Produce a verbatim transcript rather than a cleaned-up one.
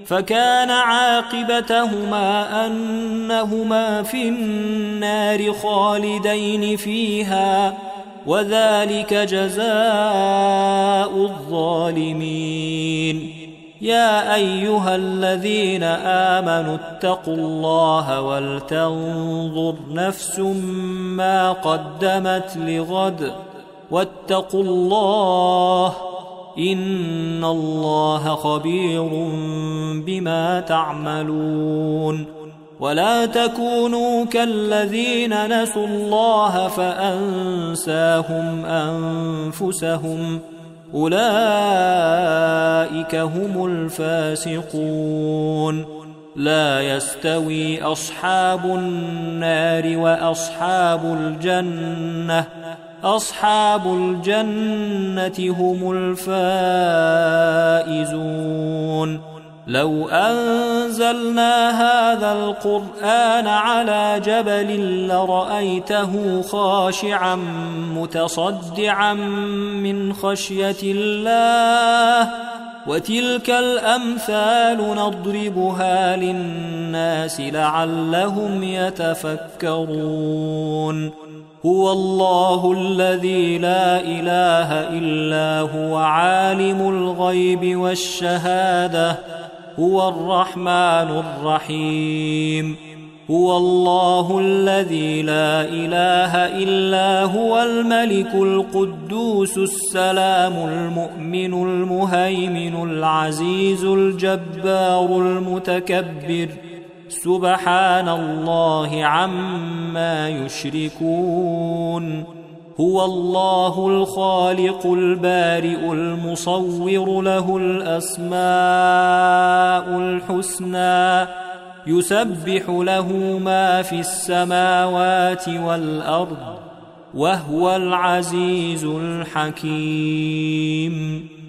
فكان عاقبتهما أنهما في النار خالدين فيها وذلك جزاء الظالمين. يا أيها الذين آمنوا اتقوا الله ولتنظر نفس ما قدمت لغد واتقوا الله إن الله خبير بما تعملون. ولا تكونوا كالذين نسوا الله فأنساهم أنفسهم أولئك هم الفاسقون. لا يستوي أصحاب النار وأصحاب الجنة أصحاب الجنة هم الفائزون. لو أنزلنا هذا القرآن على جبل لرأيته خاشعا متصدعا من خشية الله وتلك الأمثال نضربها للناس لعلهم يتفكرون. هو الله الذي لا إله إلا هو عالم الغيب والشهادة هو الرحمن الرحيم. هو الله الذي لا إله إلا هو الملك القدوس السلام المؤمن المهيمن العزيز الجبار المتكبر سبحان الله عما يشركون. هو الله الخالق البارئ المصور له الأسماء الحسنى يسبح له ما في السماوات والأرض وهو العزيز الحكيم.